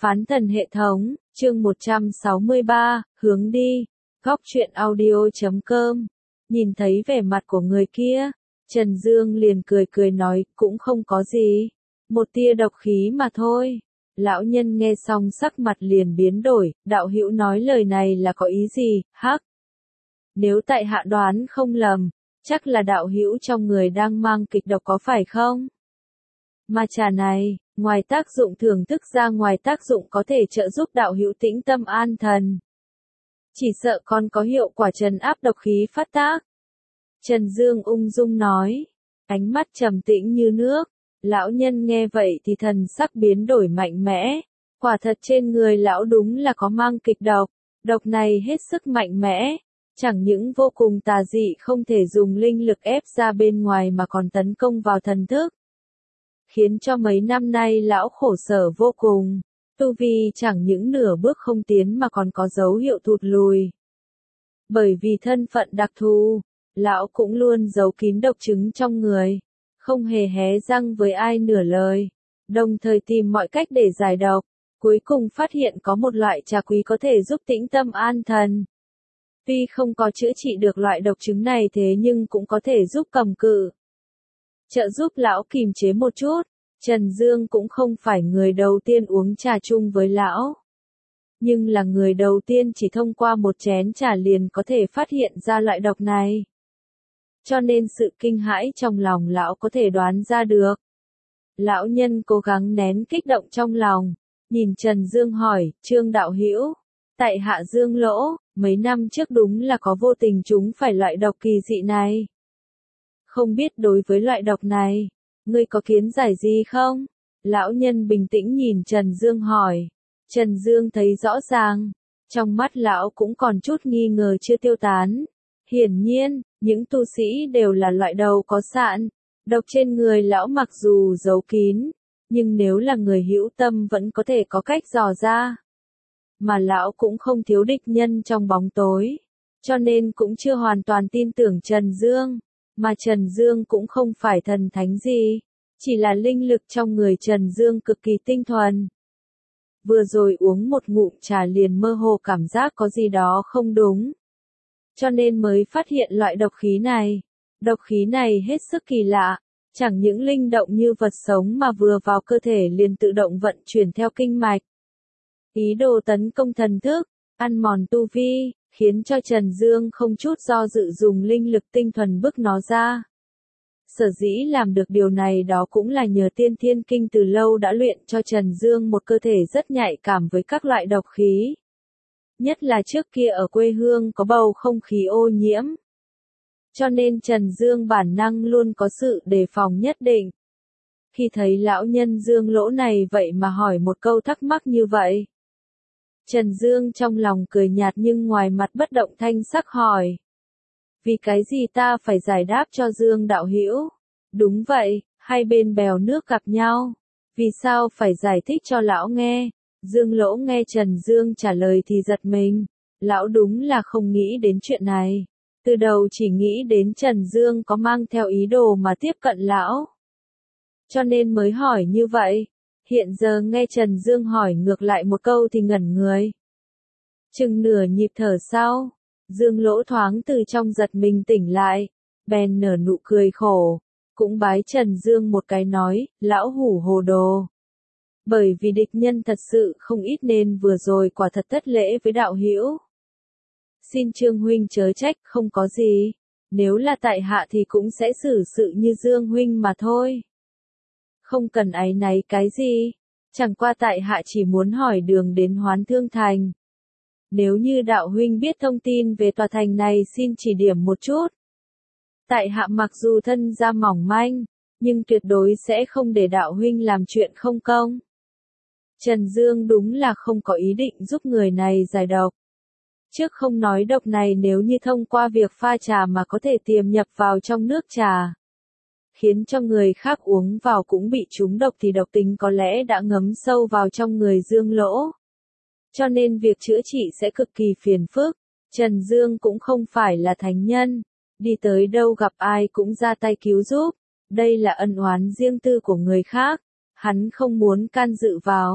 Phán thần hệ thống, chương 163, hướng đi, góc truyện audio.com. Nhìn thấy vẻ mặt của người kia, Trần Dương liền cười cười nói, cũng không có gì, một tia độc khí mà thôi. Lão nhân nghe xong sắc mặt liền biến đổi, đạo hữu nói lời này là có ý gì, hắc? Nếu tại hạ đoán không lầm, chắc là đạo hữu trong người đang mang kịch độc có phải không? Mà trà này, ngoài tác dụng thưởng thức ra, ngoài tác dụng có thể trợ giúp đạo hữu tĩnh tâm an thần, chỉ sợ còn có hiệu quả trấn áp độc khí phát tác. Trần Dương ung dung nói, ánh mắt trầm tĩnh như nước. Lão nhân nghe vậy thì thần sắc biến đổi mạnh mẽ. Quả thật trên người lão đúng là có mang kịch độc. Độc này hết sức mạnh mẽ. Chẳng những vô cùng tà dị không thể dùng linh lực ép ra bên ngoài mà còn tấn công vào thần thức. Khiến cho mấy năm nay lão khổ sở vô cùng. Tu vi chẳng những nửa bước không tiến mà còn có dấu hiệu thụt lùi. Bởi vì thân phận đặc thù, lão cũng luôn giấu kín độc chứng trong người. Không hề hé răng với ai nửa lời, đồng thời tìm mọi cách để giải độc, cuối cùng phát hiện có một loại trà quý có thể giúp tĩnh tâm an thần. Tuy không có chữa trị được loại độc chứng này thế nhưng cũng có thể giúp cầm cự, trợ giúp lão kìm chế một chút. Trần Dương cũng không phải người đầu tiên uống trà chung với lão, nhưng là người đầu tiên chỉ thông qua một chén trà liền có thể phát hiện ra loại độc này. Cho nên sự kinh hãi trong lòng lão có thể đoán ra được. Lão nhân cố gắng nén kích động trong lòng, nhìn Trần Dương hỏi, Trương đạo hữu, tại hạ Dương Lỗ, mấy năm trước đúng là có vô tình chúng phải loại độc kỳ dị này. Không biết đối với loại độc này, ngươi có kiến giải gì không? Lão nhân bình tĩnh nhìn Trần Dương hỏi. Trần Dương thấy rõ ràng, trong mắt lão cũng còn chút nghi ngờ chưa tiêu tán. Hiển nhiên, những tu sĩ đều là loại đầu có sạn, độc trên người lão mặc dù giấu kín, nhưng nếu là người hữu tâm vẫn có thể có cách dò ra. Mà lão cũng không thiếu địch nhân trong bóng tối, cho nên cũng chưa hoàn toàn tin tưởng Trần Dương, mà Trần Dương cũng không phải thần thánh gì, chỉ là linh lực trong người Trần Dương cực kỳ tinh thuần. Vừa rồi uống một ngụm trà liền mơ hồ cảm giác có gì đó không đúng. Cho nên mới phát hiện loại độc khí này. Độc khí này hết sức kỳ lạ, chẳng những linh động như vật sống mà vừa vào cơ thể liền tự động vận chuyển theo kinh mạch. Ý đồ tấn công thần thức, ăn mòn tu vi, khiến cho Trần Dương không chút do dự dùng linh lực tinh thuần bức nó ra. Sở dĩ làm được điều này đó cũng là nhờ Tiên Thiên Kinh từ lâu đã luyện cho Trần Dương một cơ thể rất nhạy cảm với các loại độc khí. Nhất là trước kia ở quê hương có bầu không khí ô nhiễm. Cho nên Trần Dương bản năng luôn có sự đề phòng nhất định. Khi thấy lão nhân Dương Lỗ này vậy mà hỏi một câu thắc mắc như vậy. Trần Dương trong lòng cười nhạt nhưng ngoài mặt bất động thanh sắc hỏi. Vì cái gì ta phải giải đáp cho Dương đạo hữu? Đúng vậy, hai bên bèo nước gặp nhau. Vì sao phải giải thích cho lão nghe? Dương Lỗ nghe Trần Dương trả lời thì giật mình. Lão đúng là không nghĩ đến chuyện này. Từ đầu chỉ nghĩ đến Trần Dương có mang theo ý đồ mà tiếp cận lão. Cho nên mới hỏi như vậy. Hiện giờ nghe Trần Dương hỏi ngược lại một câu thì ngẩn người. Chừng nửa nhịp thở sau, Dương Lỗ thoáng từ trong giật mình tỉnh lại, bèn nở nụ cười khổ, cũng bái Trần Dương một cái nói, lão hủ hồ đồ. Bởi vì địch nhân thật sự không ít nên vừa rồi quả thật thất lễ với đạo hữu. Xin Trương huynh chớ trách, không có gì, nếu là tại hạ thì cũng sẽ xử sự như Dương huynh mà thôi. Không cần áy náy cái gì, chẳng qua tại hạ chỉ muốn hỏi đường đến Hoán Thương Thành. Nếu như đạo huynh biết thông tin về tòa thành này xin chỉ điểm một chút. Tại hạ mặc dù thân gia mỏng manh, nhưng tuyệt đối sẽ không để đạo huynh làm chuyện không công. Trần Dương đúng là không có ý định giúp người này giải độc. Trước không nói độc này nếu như thông qua việc pha trà mà có thể tiềm nhập vào trong nước trà, khiến cho người khác uống vào cũng bị trúng độc thì độc tính có lẽ đã ngấm sâu vào trong người Dương Lỗ. Cho nên việc chữa trị sẽ cực kỳ phiền phức. Trần Dương cũng không phải là thánh nhân, đi tới đâu gặp ai cũng ra tay cứu giúp. Đây là ân oán riêng tư của người khác, hắn không muốn can dự vào.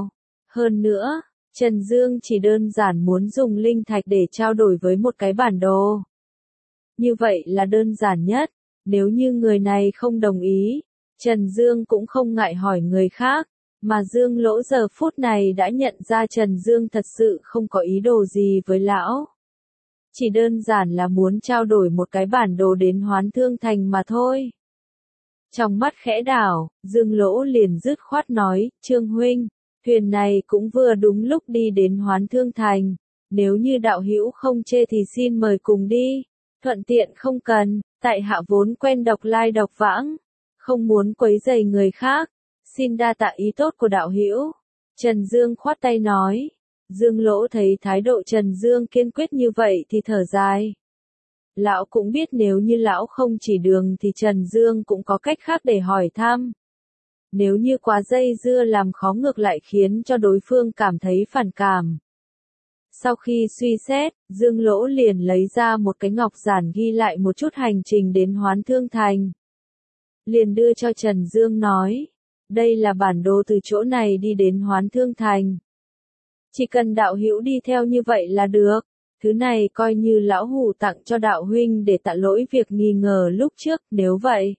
Hơn nữa, Trần Dương chỉ đơn giản muốn dùng linh thạch để trao đổi với một cái bản đồ. Như vậy là đơn giản nhất, nếu như người này không đồng ý, Trần Dương cũng không ngại hỏi người khác, mà Dương Lỗ giờ phút này đã nhận ra Trần Dương thật sự không có ý đồ gì với lão. Chỉ đơn giản là muốn trao đổi một cái bản đồ đến Hoán Thương Thành mà thôi. Trong mắt khẽ đảo, Dương Lỗ liền dứt khoát nói, Trương huynh, thuyền này cũng vừa đúng lúc đi đến Hoán Thương Thành, nếu như đạo hữu không chê thì xin mời cùng đi, thuận tiện không cần, tại hạ vốn quen độc lai độc vãng, không muốn quấy rầy người khác, xin đa tạ ý tốt của đạo hữu. Trần Dương khoát tay nói. Dương Lỗ thấy thái độ Trần Dương kiên quyết như vậy thì thở dài. Lão cũng biết nếu như lão không chỉ đường thì Trần Dương cũng có cách khác để hỏi thăm. Nếu như quá dây dưa làm khó ngược lại khiến cho đối phương cảm thấy phản cảm. Sau khi suy xét, Dương Lỗ liền lấy ra một cái ngọc giản ghi lại một chút hành trình đến Hoán Thương Thành. Liền đưa cho Trần Dương nói, đây là bản đồ từ chỗ này đi đến Hoán Thương Thành. Chỉ cần đạo hữu đi theo như vậy là được, thứ này coi như lão hủ tặng cho đạo huynh để tạ lỗi việc nghi ngờ lúc trước, nếu vậy.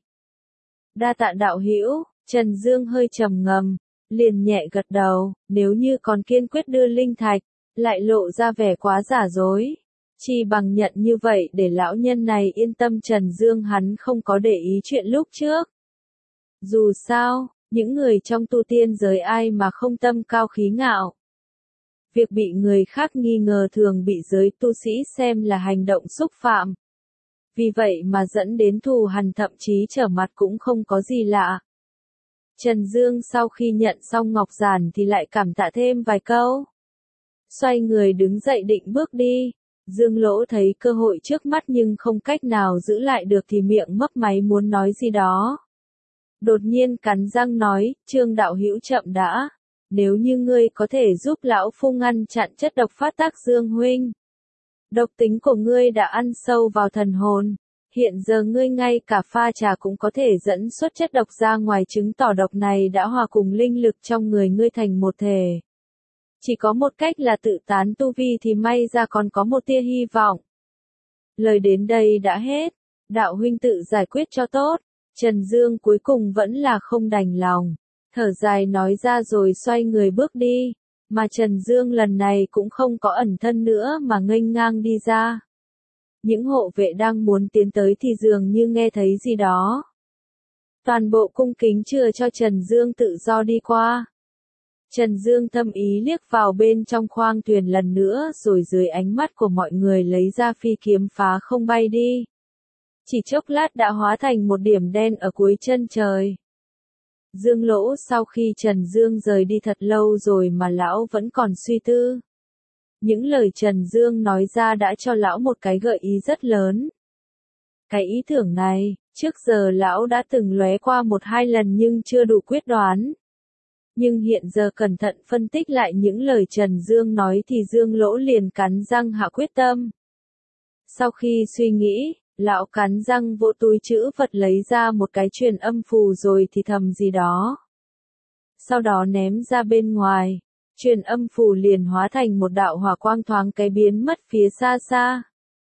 Đa tạ đạo hữu, Trần Dương hơi trầm ngâm, liền nhẹ gật đầu, nếu như còn kiên quyết đưa linh thạch, lại lộ ra vẻ quá giả dối. Chỉ bằng nhận như vậy để lão nhân này yên tâm Trần Dương hắn không có để ý chuyện lúc trước. Dù sao, những người trong tu tiên giới ai mà không tâm cao khí ngạo. Việc bị người khác nghi ngờ thường bị giới tu sĩ xem là hành động xúc phạm. Vì vậy mà dẫn đến thù hằn thậm chí trở mặt cũng không có gì lạ. Trần Dương sau khi nhận xong ngọc giản thì lại cảm tạ thêm vài câu. Xoay người đứng dậy định bước đi. Dương Lỗ thấy cơ hội trước mắt nhưng không cách nào giữ lại được thì miệng mấp máy muốn nói gì đó. Đột nhiên cắn răng nói, Trương đạo hữu chậm đã. Nếu như ngươi có thể giúp lão phu ngăn chặn chất độc phát tác Dương huynh. Độc tính của ngươi đã ăn sâu vào thần hồn. Hiện giờ ngươi ngay cả pha trà cũng có thể dẫn xuất chất độc ra ngoài, chứng tỏ độc này đã hòa cùng linh lực trong người ngươi thành một thể. Chỉ có một cách là tự tán tu vi thì may ra còn có một tia hy vọng. Lời đến đây đã hết. Đạo huynh tự giải quyết cho tốt. Trần Dương cuối cùng vẫn là không đành lòng. Thở dài nói ra rồi xoay người bước đi. Mà Trần Dương lần này cũng không có ẩn thân nữa mà nghênh ngang đi ra. Những hộ vệ đang muốn tiến tới thì dường như nghe thấy gì đó. Toàn bộ cung kính chừa cho Trần Dương tự do đi qua. Trần Dương thâm ý liếc vào bên trong khoang thuyền lần nữa rồi dưới ánh mắt của mọi người lấy ra phi kiếm phá không bay đi. Chỉ chốc lát đã hóa thành một điểm đen ở cuối chân trời. Dương Lỗ sau khi Trần Dương rời đi thật lâu rồi mà lão vẫn còn suy tư. Những lời Trần Dương nói ra đã cho lão một cái gợi ý rất lớn. Cái ý tưởng này, trước giờ lão đã từng lóe qua một hai lần nhưng chưa đủ quyết đoán. Nhưng hiện giờ cẩn thận phân tích lại những lời Trần Dương nói thì Dương Lỗ liền cắn răng hạ quyết tâm. Sau khi suy nghĩ, lão cắn răng vỗ túi trữ vật lấy ra một cái truyền âm phù rồi thì thầm gì đó. Sau đó ném ra bên ngoài, truyền âm phù liền hóa thành một đạo hỏa quang thoáng cái biến mất phía xa xa.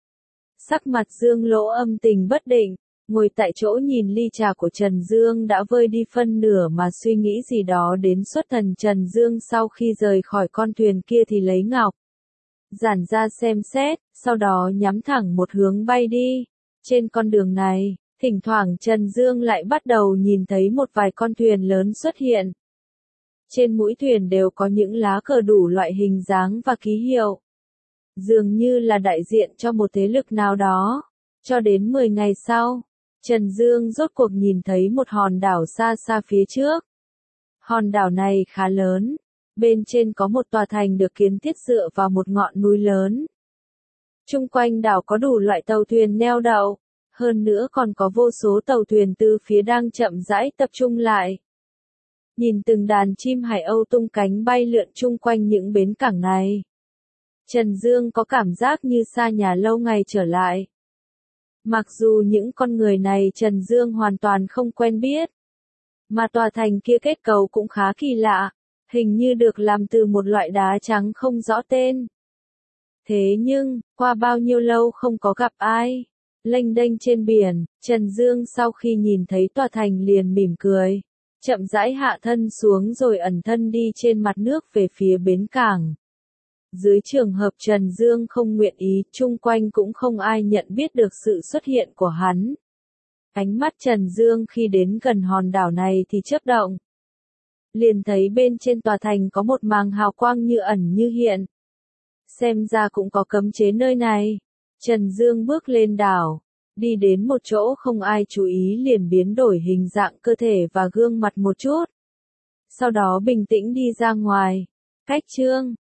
Sắc mặt Dương Lỗ âm tình bất định, ngồi tại chỗ nhìn ly trà của Trần Dương đã vơi đi phân nửa mà suy nghĩ gì đó đến xuất thần. Trần Dương sau khi rời khỏi con thuyền kia thì lấy ngọc giản ra xem xét, sau đó nhắm thẳng một hướng bay đi. Trên con đường này, thỉnh thoảng Trần Dương lại bắt đầu nhìn thấy một vài con thuyền lớn xuất hiện. Trên mũi thuyền đều có những lá cờ đủ loại hình dáng và ký hiệu. Dường như là đại diện cho một thế lực nào đó. Cho đến 10 ngày sau, Trần Dương rốt cuộc nhìn thấy một hòn đảo xa xa phía trước. Hòn đảo này khá lớn. Bên trên có một tòa thành được kiến thiết dựa vào một ngọn núi lớn. Chung quanh đảo có đủ loại tàu thuyền neo đậu. Hơn nữa còn có vô số tàu thuyền từ phía đang chậm rãi tập trung lại. Nhìn từng đàn chim hải âu tung cánh bay lượn chung quanh những bến cảng này. Trần Dương có cảm giác như xa nhà lâu ngày trở lại. Mặc dù những con người này Trần Dương hoàn toàn không quen biết. Mà tòa thành kia kết cấu cũng khá kỳ lạ. hình như được làm từ một loại đá trắng không rõ tên. Thế nhưng, qua bao nhiêu lâu không có gặp ai, lênh đênh trên biển, Trần Dương sau khi nhìn thấy tòa thành liền mỉm cười, chậm rãi hạ thân xuống rồi ẩn thân đi trên mặt nước về phía bến cảng. Dưới trường hợp Trần Dương không nguyện ý, chung quanh cũng không ai nhận biết được sự xuất hiện của hắn. Ánh mắt Trần Dương khi đến gần hòn đảo này thì chớp động. Liền thấy bên trên tòa thành có một màng hào quang như ẩn như hiện. Xem ra cũng có cấm chế nơi này. Trần Dương bước lên đảo, đi đến một chỗ không ai chú ý liền biến đổi hình dạng cơ thể và gương mặt một chút. Sau đó bình tĩnh đi ra ngoài. Cách chương